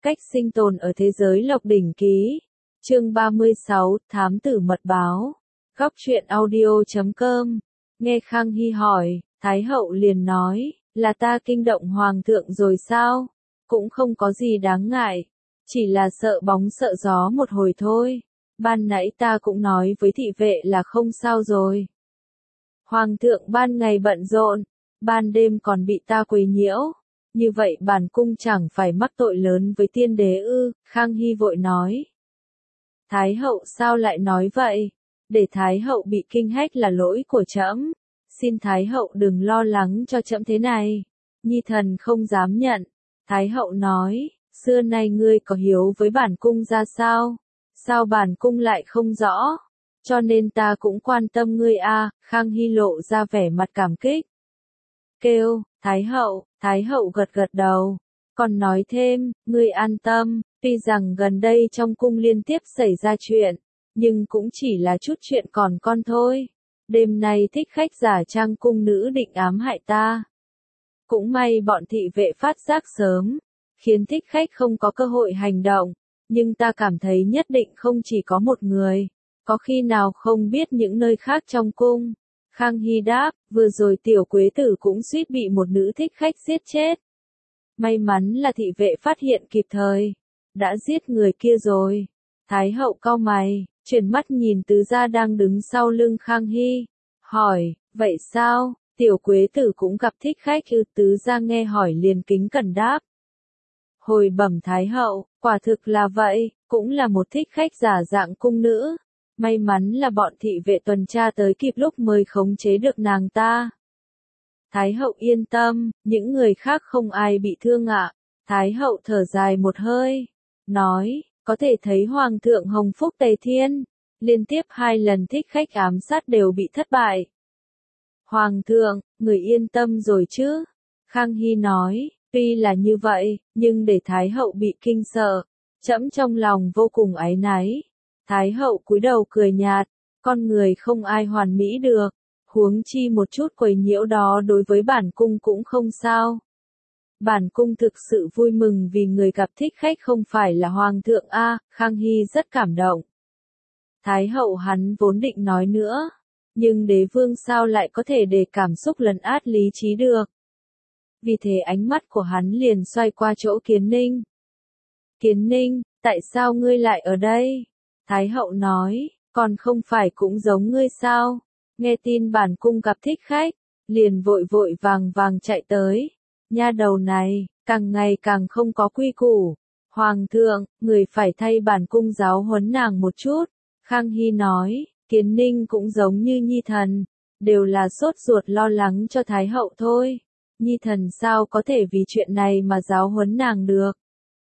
Cách sinh tồn ở thế giới Lộc Đỉnh Ký. Chương 36, Thám tử mật báo. Góc truyện audio.com. Nghe Khang Hy hỏi, Thái hậu liền nói, là ta kinh động hoàng thượng rồi sao? Cũng không có gì đáng ngại, chỉ là sợ bóng sợ gió một hồi thôi. Ban nãy ta cũng nói với thị vệ là không sao rồi. Hoàng thượng ban ngày bận rộn, ban đêm còn bị ta quấy nhiễu. Như vậy bản cung chẳng phải mắc tội lớn với tiên đế ư? Khang Hy vội nói. Thái hậu sao lại nói vậy? Để Thái hậu bị kinh hách là lỗi của trẫm. Xin Thái hậu đừng lo lắng cho trẫm thế này. Nhi thần không dám nhận. Thái hậu nói, xưa nay ngươi có hiếu với bản cung ra sao? Sao bản cung lại không rõ? Cho nên ta cũng quan tâm ngươi a. Khang Hy lộ ra vẻ mặt cảm kích. Kêu, Thái hậu gật gật đầu. Còn nói thêm, ngươi an tâm, tuy rằng gần đây trong cung liên tiếp xảy ra chuyện, nhưng cũng chỉ là chút chuyện còn con thôi. Đêm nay thích khách giả trang cung nữ định ám hại ta. Cũng may bọn thị vệ phát giác sớm, khiến thích khách không có cơ hội hành động, nhưng ta cảm thấy nhất định không chỉ có một người, có khi nào không biết những nơi khác trong cung. Khang Hy đáp, vừa rồi tiểu quế tử cũng suýt bị một nữ thích khách giết chết. May mắn là thị vệ phát hiện kịp thời, đã giết người kia rồi. Thái hậu cau mày, chuyển mắt nhìn tứ gia đang đứng sau lưng Khang Hy, hỏi, vậy sao, tiểu quế tử cũng gặp thích khách ư? Tứ gia nghe hỏi liền kính cẩn đáp. Hồi bẩm Thái hậu, quả thực là vậy, cũng là một thích khách giả dạng cung nữ. May mắn là bọn thị vệ tuần tra tới kịp lúc mới khống chế được nàng ta. Thái hậu yên tâm, những người khác không ai bị thương ạ. Thái hậu thở dài một hơi, nói, có thể thấy hoàng thượng hồng phúc tề thiên, liên tiếp 2 lần thích khách ám sát đều bị thất bại. Hoàng thượng, người yên tâm rồi chứ? Khang Hy nói, tuy là như vậy, nhưng để Thái hậu bị kinh sợ, trẫm trong lòng vô cùng áy náy. Thái hậu cúi đầu cười nhạt, con người không ai hoàn mỹ được, huống chi một chút quấy nhiễu đó đối với bản cung cũng không sao. Bản cung thực sự vui mừng vì người gặp thích khách không phải là hoàng thượng a. Khang Hy rất cảm động. Thái hậu hắn vốn định nói nữa, nhưng đế vương sao lại có thể để cảm xúc lấn át lý trí được. Vì thế ánh mắt của hắn liền xoay qua chỗ Kiến Ninh. Kiến Ninh, tại sao ngươi lại ở đây? Thái hậu nói, còn không phải cũng giống ngươi sao? Nghe tin bản cung gặp thích khách, liền vội vội vàng chạy tới. Nha đầu này, càng ngày càng không có quy củ. Hoàng thượng, người phải thay bản cung giáo huấn nàng một chút. Khang Hy nói, Kiến Ninh cũng giống như Nhi thần, đều là sốt ruột lo lắng cho Thái hậu thôi. Nhi thần sao có thể vì chuyện này mà giáo huấn nàng được?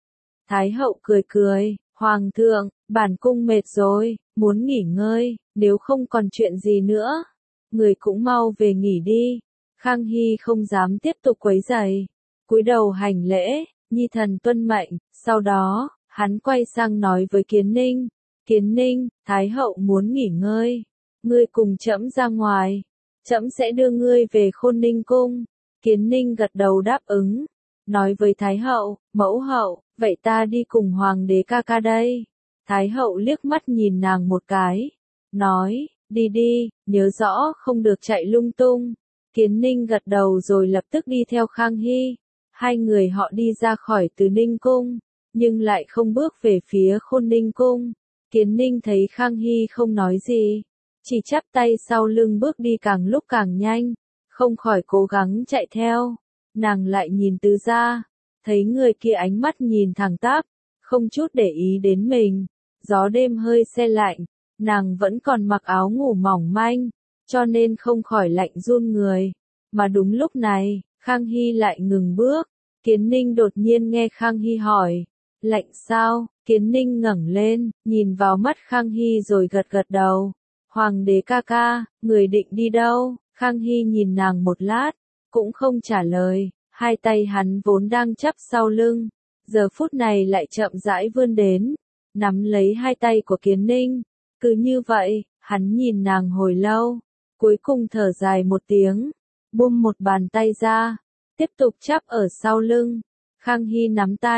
Thái hậu cười cười, Hoàng thượng, bản cung mệt rồi, muốn nghỉ ngơi, nếu không còn chuyện gì nữa, người cũng mau về nghỉ đi. Khang Hy không dám tiếp tục quấy rầy, cúi đầu hành lễ, Nhi thần tuân mệnh. Sau đó, hắn quay sang nói với Kiến Ninh, Kiến Ninh, Thái hậu muốn nghỉ ngơi, ngươi cùng trẫm ra ngoài, trẫm sẽ đưa ngươi về Khôn Ninh cung. Kiến Ninh gật đầu đáp ứng, nói với Thái hậu, mẫu hậu, vậy ta đi cùng hoàng đế ca ca đây. Thái hậu liếc mắt nhìn nàng một cái, nói, đi đi, nhớ rõ không được chạy lung tung. Kiến Ninh gật đầu rồi lập tức đi theo Khang Hy. Hai người họ đi ra khỏi Từ Ninh cung, nhưng lại không bước về phía Khôn Ninh cung. Kiến Ninh thấy Khang Hy không nói gì, chỉ chắp tay sau lưng bước đi càng lúc càng nhanh, không khỏi cố gắng chạy theo. Nàng lại nhìn Tứ gia, thấy người kia ánh mắt nhìn thẳng tắp, không chút để ý đến mình. Gió đêm hơi se lạnh, nàng vẫn còn mặc áo ngủ mỏng manh, cho nên không khỏi lạnh run người. Mà đúng lúc này, Khang Hy lại ngừng bước. Kiến Ninh đột nhiên nghe Khang Hy hỏi, lạnh sao? Kiến Ninh ngẩng lên, nhìn vào mắt Khang Hy rồi gật gật đầu. Hoàng đế ca ca, người định đi đâu? Khang Hy nhìn nàng một lát, cũng không trả lời. Hai tay hắn vốn đang chắp sau lưng, giờ phút này lại chậm rãi vươn đến, nắm lấy hai tay của Kiến Ninh. Cứ như vậy, hắn nhìn nàng hồi lâu, cuối cùng thở dài một tiếng, buông một bàn tay ra, tiếp tục chắp ở sau lưng. Khang Hy nắm tay,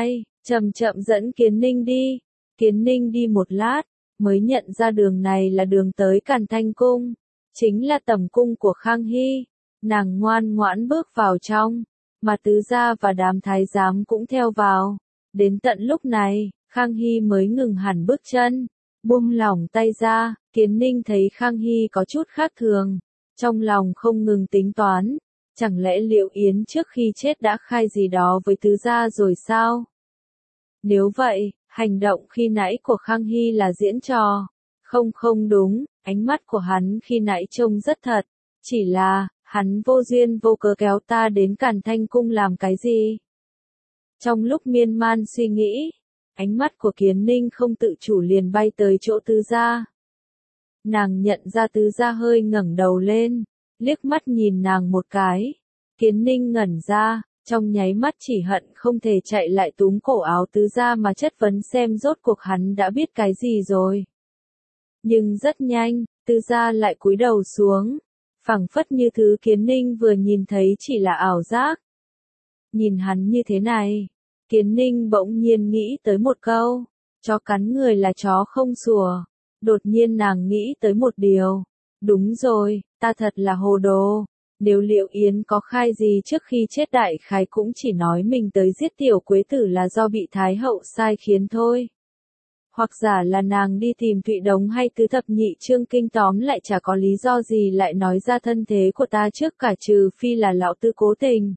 chậm chậm dẫn Kiến Ninh đi. Kiến Ninh đi một lát, mới nhận ra đường này là đường tới Càn Thanh Cung, chính là tẩm cung của Khang Hy. Nàng ngoan ngoãn bước vào trong, mà tứ gia và đám thái giám cũng theo vào. Đến tận lúc này, Khang Hy mới ngừng hẳn bước chân, buông lỏng tay ra. Kiến Ninh thấy Khang Hy có chút khác thường, trong lòng không ngừng tính toán, chẳng lẽ Liệu Yến trước khi chết đã khai gì đó với tứ gia rồi sao? Nếu vậy, hành động khi nãy của Khang Hy là diễn trò. Không đúng, ánh mắt của hắn khi nãy trông rất thật, chỉ là, hắn vô duyên vô cớ kéo ta đến Càn Thanh Cung làm cái gì? Trong lúc miên man suy nghĩ, ánh mắt của Kiến Ninh không tự chủ liền bay tới chỗ tứ gia. Nàng nhận ra tứ gia hơi ngẩng đầu lên, liếc mắt nhìn nàng một cái. Kiến Ninh ngẩn ra, trong nháy mắt chỉ hận không thể chạy lại túm cổ áo tứ gia mà chất vấn xem rốt cuộc hắn đã biết cái gì rồi. Nhưng rất nhanh, tứ gia lại cúi đầu xuống, phảng phất như thứ Kiến Ninh vừa nhìn thấy chỉ là ảo giác. Nhìn hắn như thế này, Kiến Ninh bỗng nhiên nghĩ tới một câu, chó cắn người là chó không sủa. Đột nhiên nàng nghĩ tới một điều, đúng rồi, ta thật là hồ đồ. Nếu Liệu Yến có khai gì trước khi chết đại khái cũng chỉ nói mình tới giết tiểu quế tử là do bị Thái hậu sai khiến thôi. Hoặc giả là nàng đi tìm Thụy Đống hay tứ thập nhị chương kinh, tóm lại chả có lý do gì lại nói ra thân thế của ta trước cả, trừ phi là lão tư cố tình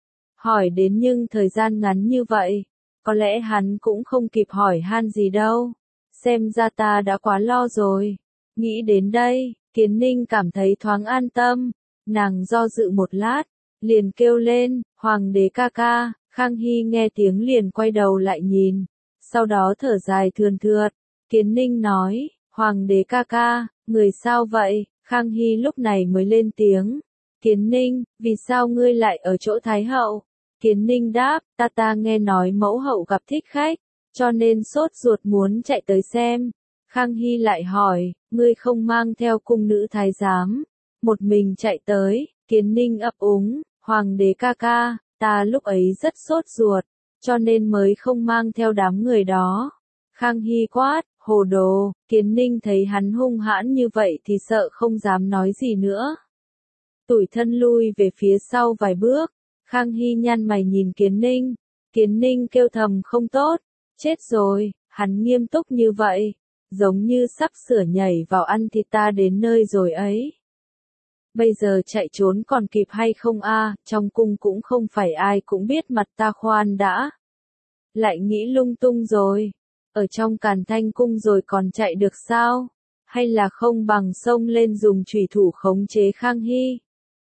hỏi đến, nhưng thời gian ngắn như vậy, có lẽ hắn cũng không kịp hỏi han gì đâu. Xem ra ta đã quá lo rồi. Nghĩ đến đây, Kiến Ninh cảm thấy thoáng an tâm. Nàng do dự một lát, liền kêu lên, Hoàng đế ca ca. Khang Hy nghe tiếng liền quay đầu lại nhìn, sau đó thở dài thườn thượt. Kiến Ninh nói, Hoàng đế ca ca, người sao vậy? Khang Hy lúc này mới lên tiếng. Kiến Ninh, vì sao ngươi lại ở chỗ Thái hậu? Kiến Ninh đáp, ta nghe nói mẫu hậu gặp thích khách, cho nên sốt ruột muốn chạy tới xem. Khang Hy lại hỏi, ngươi không mang theo cung nữ thái giám, một mình chạy tới? Kiến Ninh ấp úng, Hoàng đế ca ca, ta lúc ấy rất sốt ruột, cho nên mới không mang theo đám người đó. Khang Hy quát, hồ đồ. Kiến Ninh thấy hắn hung hãn như vậy thì sợ không dám nói gì nữa. Tủi thân lui về phía sau vài bước. Khang Hy nhăn mày nhìn Kiến Ninh. Kiến Ninh kêu thầm không tốt. Chết rồi, hắn nghiêm túc như vậy, giống như sắp sửa nhảy vào ăn thịt ta đến nơi rồi ấy. Bây giờ chạy trốn còn kịp hay không a? Trong cung cũng không phải ai cũng biết mặt ta, khoan đã. Lại nghĩ lung tung rồi. Ở trong Càn Thanh Cung rồi còn chạy được sao? Hay là không bằng xông lên dùng chủy thủ khống chế Khang Hy?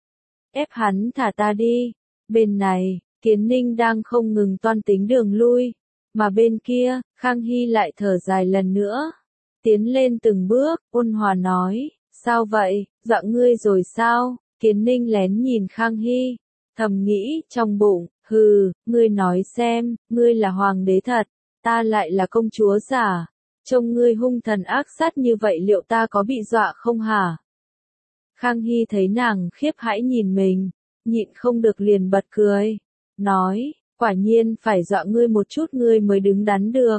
Ép hắn thả ta đi. Bên này, Kiến Ninh đang không ngừng toan tính đường lui. Mà bên kia, Khang Hy lại thở dài lần nữa. Tiến lên từng bước, ôn hòa nói, sao vậy, dọa ngươi rồi sao? Kiến Ninh lén nhìn Khang Hy, thầm nghĩ trong bụng, hừ, ngươi nói xem, ngươi là hoàng đế thật, ta lại là công chúa giả. Trông ngươi hung thần ác sát như vậy liệu ta có bị dọa không hả? Khang Hy thấy nàng khiếp hãi nhìn mình, nhịn không được liền bật cười, nói, quả nhiên phải dọa ngươi một chút ngươi mới đứng đắn được.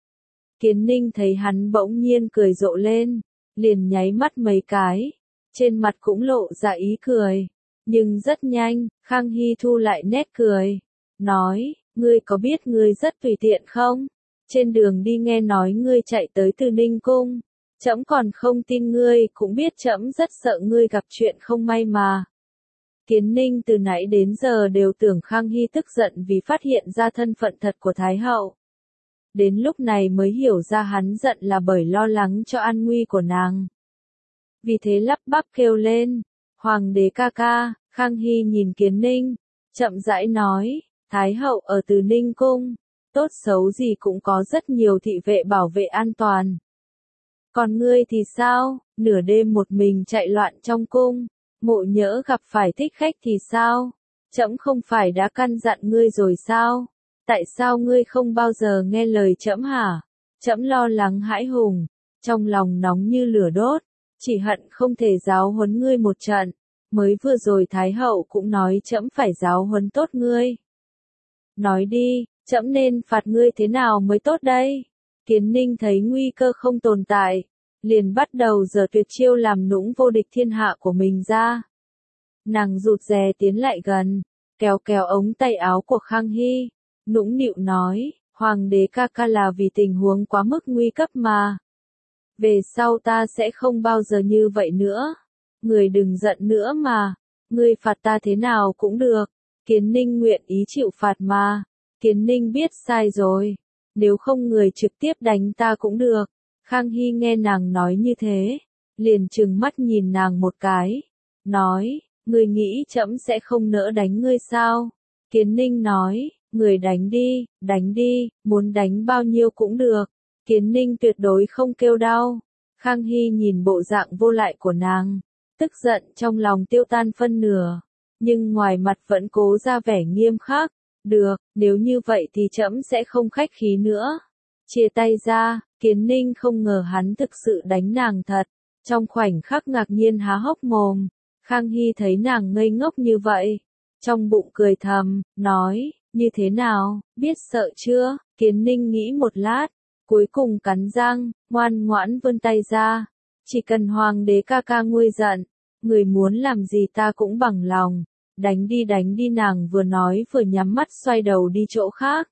Kiến Ninh thấy hắn bỗng nhiên cười rộ lên, liền nháy mắt mấy cái, trên mặt cũng lộ ra ý cười, nhưng rất nhanh, Khang Hy thu lại nét cười, nói, ngươi có biết ngươi rất tùy tiện không? Trên đường đi nghe nói ngươi chạy tới Từ Ninh Cung, trẫm còn không tin ngươi, cũng biết trẫm rất sợ ngươi gặp chuyện không may mà. Kiến Ninh từ nãy đến giờ đều tưởng Khang Hy tức giận vì phát hiện ra thân phận thật của Thái hậu. Đến lúc này mới hiểu ra hắn giận là bởi lo lắng cho an nguy của nàng. Vì thế lắp bắp kêu lên, Hoàng đế ca ca. Khang Hy nhìn Kiến Ninh, chậm rãi nói, Thái hậu ở Từ Ninh Cung, tốt xấu gì cũng có rất nhiều thị vệ bảo vệ an toàn. Còn ngươi thì sao, nửa đêm một mình chạy loạn trong cung, ngộ nhỡ gặp phải thích khách thì sao? Trẫm không phải đã căn dặn ngươi rồi sao? Tại sao ngươi không bao giờ nghe lời trẫm hả? Trẫm lo lắng hãi hùng, trong lòng nóng như lửa đốt, chỉ hận không thể giáo huấn ngươi một trận. Mới vừa rồi Thái hậu cũng nói trẫm phải giáo huấn tốt ngươi. Nói đi, Trẫm nên phạt ngươi thế nào mới tốt đây? Kiến Ninh thấy nguy cơ không tồn tại, liền bắt đầu giở tuyệt chiêu làm nũng vô địch thiên hạ của mình ra. Nàng rụt rè tiến lại gần, kéo kéo ống tay áo của Khang Hy, nũng nịu nói, Hoàng đế ca ca là vì tình huống quá mức nguy cấp mà. Về sau ta sẽ không bao giờ như vậy nữa. Người đừng giận nữa mà, ngươi phạt ta thế nào cũng được. Kiến Ninh nguyện ý chịu phạt mà. Kiến Ninh biết sai rồi, nếu không người trực tiếp đánh ta cũng được. Khang Hy nghe nàng nói như thế, liền trừng mắt nhìn nàng một cái, nói, ngươi nghĩ trẫm sẽ không nỡ đánh ngươi sao? Kiến Ninh nói, người đánh đi, muốn đánh bao nhiêu cũng được. Kiến Ninh tuyệt đối không kêu đau. Khang Hy nhìn bộ dạng vô lại của nàng, tức giận trong lòng tiêu tan phân nửa, nhưng ngoài mặt vẫn cố ra vẻ nghiêm khắc. Được, nếu như vậy thì trẫm sẽ không khách khí nữa. Chia tay ra, Kiến Ninh không ngờ hắn thực sự đánh nàng thật. Trong khoảnh khắc ngạc nhiên há hốc mồm, Khang Hy thấy nàng ngây ngốc như vậy. Trong bụng cười thầm, nói, như thế nào, biết sợ chưa? Kiến Ninh nghĩ một lát, cuối cùng cắn răng, ngoan ngoãn vươn tay ra. Chỉ cần Hoàng đế ca ca nguôi giận, người muốn làm gì ta cũng bằng lòng. Đánh đi nàng vừa nói vừa nhắm mắt xoay đầu đi chỗ khác.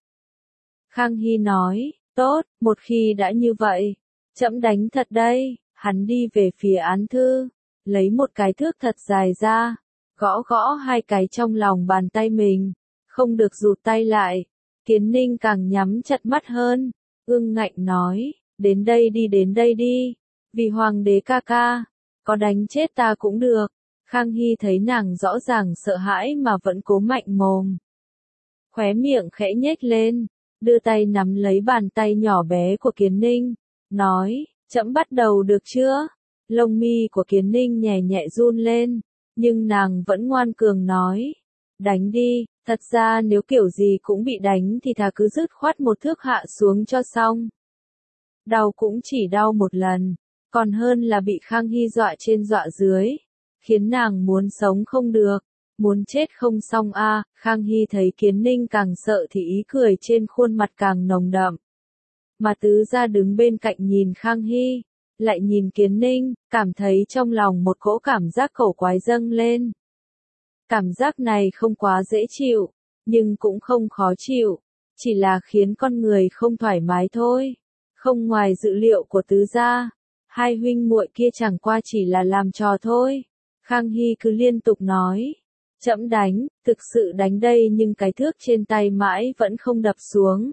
Khang Hy nói, tốt, một khi đã như vậy, trẫm đánh thật đây. Hắn đi về phía án thư, lấy một cái thước thật dài ra, gõ gõ hai cái trong lòng bàn tay mình, không được rụt tay lại. Kiến Ninh càng nhắm chặt mắt hơn, ương ngạnh nói, đến đây đi, vì Hoàng đế ca ca, có đánh chết ta cũng được. Khang Hy thấy nàng rõ ràng sợ hãi mà vẫn cố mạnh mồm. Khóe miệng khẽ nhếch lên, đưa tay nắm lấy bàn tay nhỏ bé của Kiến Ninh, nói, trẫm bắt đầu được chưa? Lông mi của Kiến Ninh nhẹ nhẹ run lên, nhưng nàng vẫn ngoan cường nói, đánh đi, thật ra nếu kiểu gì cũng bị đánh thì thà cứ dứt khoát một thước hạ xuống cho xong. Đau cũng chỉ đau một lần, còn hơn là bị Khang Hy dọa trên dọa dưới, khiến nàng muốn sống không được, muốn chết không xong a. Khang Hy thấy Kiến Ninh càng sợ thì ý cười trên khuôn mặt càng nồng đậm. Mà Tứ Gia đứng bên cạnh nhìn Khang Hy, lại nhìn Kiến Ninh, cảm thấy trong lòng một cỗ cảm giác cổ quái dâng lên. Cảm giác này không quá dễ chịu, nhưng cũng không khó chịu, chỉ là khiến con người không thoải mái thôi. Không ngoài dự liệu của Tứ Gia, hai huynh muội kia chẳng qua chỉ là làm trò thôi. Khang Hy cứ liên tục nói, trẫm đánh, thực sự đánh đây, nhưng cái thước trên tay mãi vẫn không đập xuống.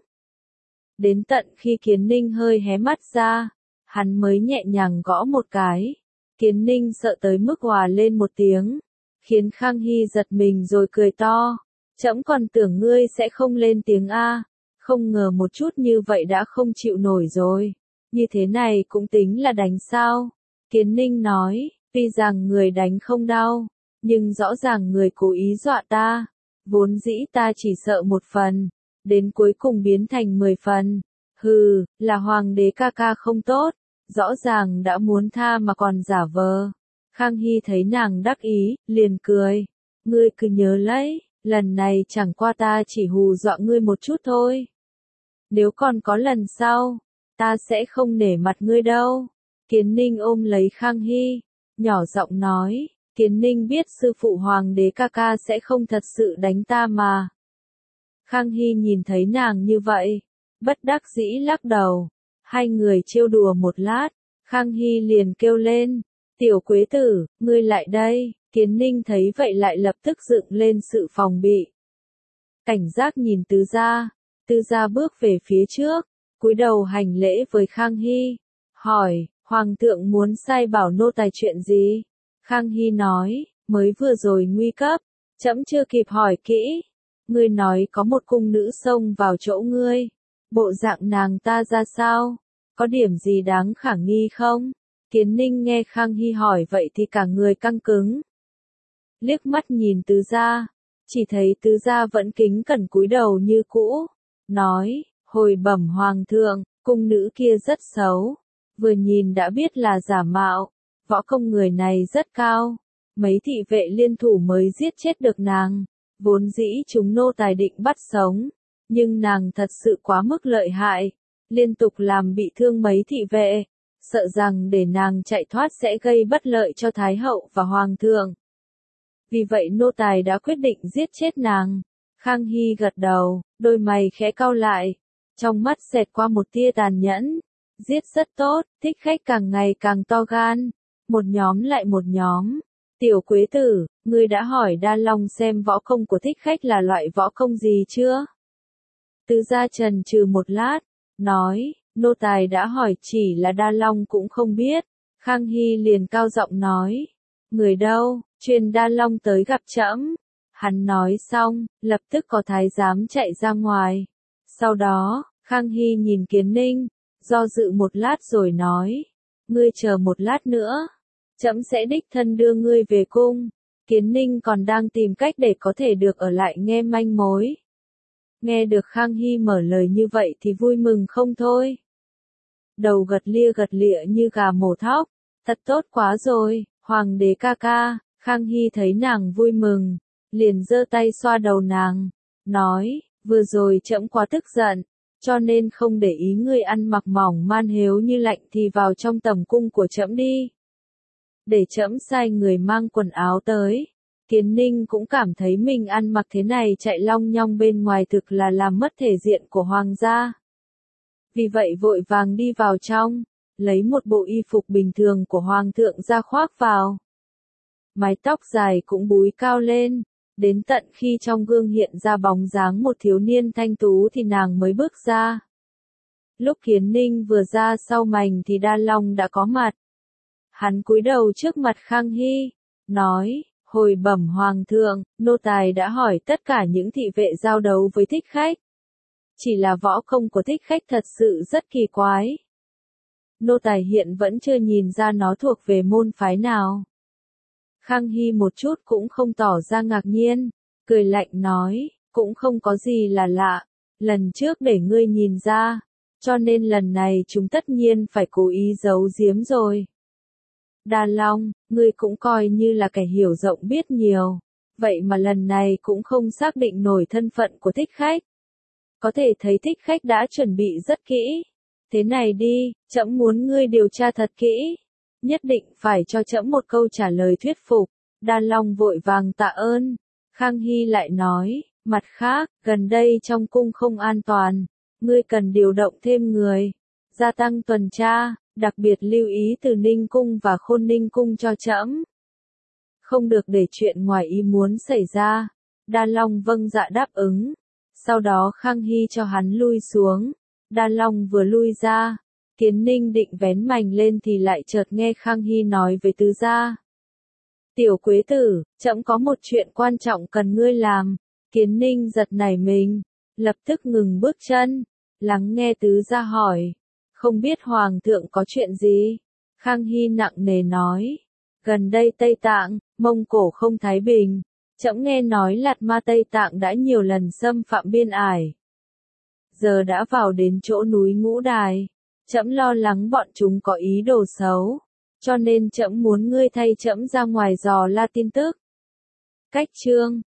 Đến tận khi Kiến Ninh hơi hé mắt ra, hắn mới nhẹ nhàng gõ một cái. Kiến Ninh sợ tới mức òa lên một tiếng, khiến Khang Hy giật mình rồi cười to. Trẫm còn tưởng ngươi sẽ không lên tiếng a, không ngờ một chút như vậy đã không chịu nổi rồi. Như thế này cũng tính là đánh sao? Kiến Ninh nói, tuy rằng người đánh không đau, nhưng rõ ràng người cố ý dọa ta. Vốn dĩ ta chỉ sợ một phần, đến cuối cùng biến thành 10 phần. Hừ, là Hoàng đế ca ca không tốt, rõ ràng đã muốn tha mà còn giả vờ. Khang Hy thấy nàng đắc ý, liền cười. Ngươi cứ nhớ lấy, lần này chẳng qua ta chỉ hù dọa ngươi một chút thôi. Nếu còn có lần sau, ta sẽ không nể mặt ngươi đâu. Kiến Ninh ôm lấy Khang Hy, nhỏ giọng nói, Kiến Ninh biết sư phụ Hoàng đế ca ca sẽ không thật sự đánh ta mà. Khang Hy nhìn thấy nàng như vậy, bất đắc dĩ lắc đầu. Hai người trêu đùa một lát, Khang Hy liền kêu lên, tiểu quế tử, ngươi lại đây. Kiến Ninh thấy vậy lại lập tức dựng lên sự phòng bị. Cảnh giác nhìn Tứ Gia, Tứ Gia bước về phía trước, cúi đầu hành lễ với Khang Hy, hỏi, Hoàng thượng muốn sai bảo nô tài chuyện gì? Khang Hy nói, mới vừa rồi nguy cấp, trẫm chưa kịp hỏi kỹ. Ngươi nói có một cung nữ xông vào chỗ ngươi, bộ dạng nàng ta ra sao? Có điểm gì đáng khả nghi không? Kiến Ninh nghe Khang Hy hỏi vậy thì cả người căng cứng. Liếc mắt nhìn Tứ Gia, chỉ thấy Tứ Gia vẫn kính cẩn cúi đầu như cũ, nói, hồi bẩm Hoàng thượng, cung nữ kia rất xấu, vừa nhìn đã biết là giả mạo, võ công người này rất cao, mấy thị vệ liên thủ mới giết chết được nàng, vốn dĩ chúng nô tài định bắt sống, Nhưng nàng thật sự quá mức lợi hại, liên tục làm bị thương mấy thị vệ, sợ rằng để nàng chạy thoát sẽ gây bất lợi cho Thái hậu và Hoàng thượng. Vì vậy nô tài đã quyết định giết chết nàng. Khang Hy gật đầu, đôi mày khẽ cau lại, trong mắt xẹt qua một tia tàn nhẫn. Giết rất tốt, thích khách càng ngày càng to gan, một nhóm lại một nhóm. Tiểu Quế Tử, ngươi đã hỏi Đa Long xem võ công của thích khách là loại võ công gì chưa? Tứ gia trần trừ một lát, nói, nô tài đã hỏi chỉ là Đa Long cũng không biết. Khang Hy liền cao giọng nói, người đâu, truyền Đa Long tới gặp trẫm. Hắn nói xong, lập tức có thái giám chạy ra ngoài. Sau đó, Khang Hy nhìn Kiến Ninh, do dự một lát rồi nói, ngươi chờ một lát nữa, trẫm sẽ đích thân đưa ngươi về cung. Kiến Ninh còn đang tìm cách để có thể được ở lại nghe manh mối. Nghe được Khang Hy mở lời như vậy thì vui mừng không thôi. Đầu gật lịa như gà mổ thóc, thật tốt quá rồi, Hoàng đế ca ca. Khang Hy thấy nàng vui mừng, liền giơ tay xoa đầu nàng, nói, vừa rồi trẫm quá tức giận, cho nên không để ý ngươi ăn mặc mỏng man, nếu như lạnh thì vào trong tầm cung của trẫm đi. Để trẫm sai người mang quần áo tới. Kiến Ninh cũng cảm thấy mình ăn mặc thế này chạy long nhong bên ngoài thực là làm mất thể diện của hoàng gia. Vì vậy vội vàng đi vào trong, lấy một bộ y phục bình thường của hoàng thượng ra khoác vào. Mái tóc dài cũng búi cao lên, đến tận khi trong gương hiện ra bóng dáng một thiếu niên thanh tú thì nàng mới bước ra. Lúc Kiến Ninh vừa ra sau mành thì Đa Long đã có mặt. Hắn cúi đầu trước mặt Khang Hy, nói, hồi bẩm hoàng thượng, nô tài đã hỏi tất cả những thị vệ giao đấu với thích khách. Chỉ là võ công của thích khách thật sự rất kỳ quái. Nô tài hiện vẫn chưa nhìn ra nó thuộc về môn phái nào. Khang Hy một chút cũng không tỏ ra ngạc nhiên, cười lạnh nói, cũng không có gì là lạ, lần trước để ngươi nhìn ra, cho nên lần này chúng tất nhiên phải cố ý giấu giếm rồi. Đa Long, ngươi cũng coi như là kẻ hiểu rộng biết nhiều, vậy mà lần này cũng không xác định nổi thân phận của thích khách. Có thể thấy thích khách đã chuẩn bị rất kỹ. Thế này đi, trẫm muốn ngươi điều tra thật kỹ, nhất định phải cho trẫm một câu trả lời thuyết phục. Đa Long vội vàng tạ ơn. Khang Hy lại nói, mặt khác, gần đây trong cung không an toàn, ngươi cần điều động thêm người, gia tăng tuần tra, đặc biệt lưu ý Từ Ninh cung và Khôn Ninh cung cho trẫm. Không được để chuyện ngoài ý muốn xảy ra. Đa Long vâng dạ đáp ứng. Sau đó Khang Hy cho hắn lui xuống. Đa Long vừa lui ra, Kiến Ninh định vén mành lên thì lại chợt nghe Khang Hy nói với tứ gia. Tiểu Quế Tử, trẫm có một chuyện quan trọng cần ngươi làm. Kiến Ninh giật nảy mình, lập tức ngừng bước chân, lắng nghe tứ gia hỏi. Không biết hoàng thượng có chuyện gì? Khang Hy nặng nề nói. Gần đây Tây Tạng, Mông Cổ không thái bình. Trẫm nghe nói Lạt Ma Tây Tạng đã nhiều lần xâm phạm biên ải. Giờ đã vào đến chỗ núi Ngũ Đài. Trẫm lo lắng bọn chúng có ý đồ xấu. Cho nên trẫm muốn ngươi thay trẫm ra ngoài dò la tin tức. Cách chương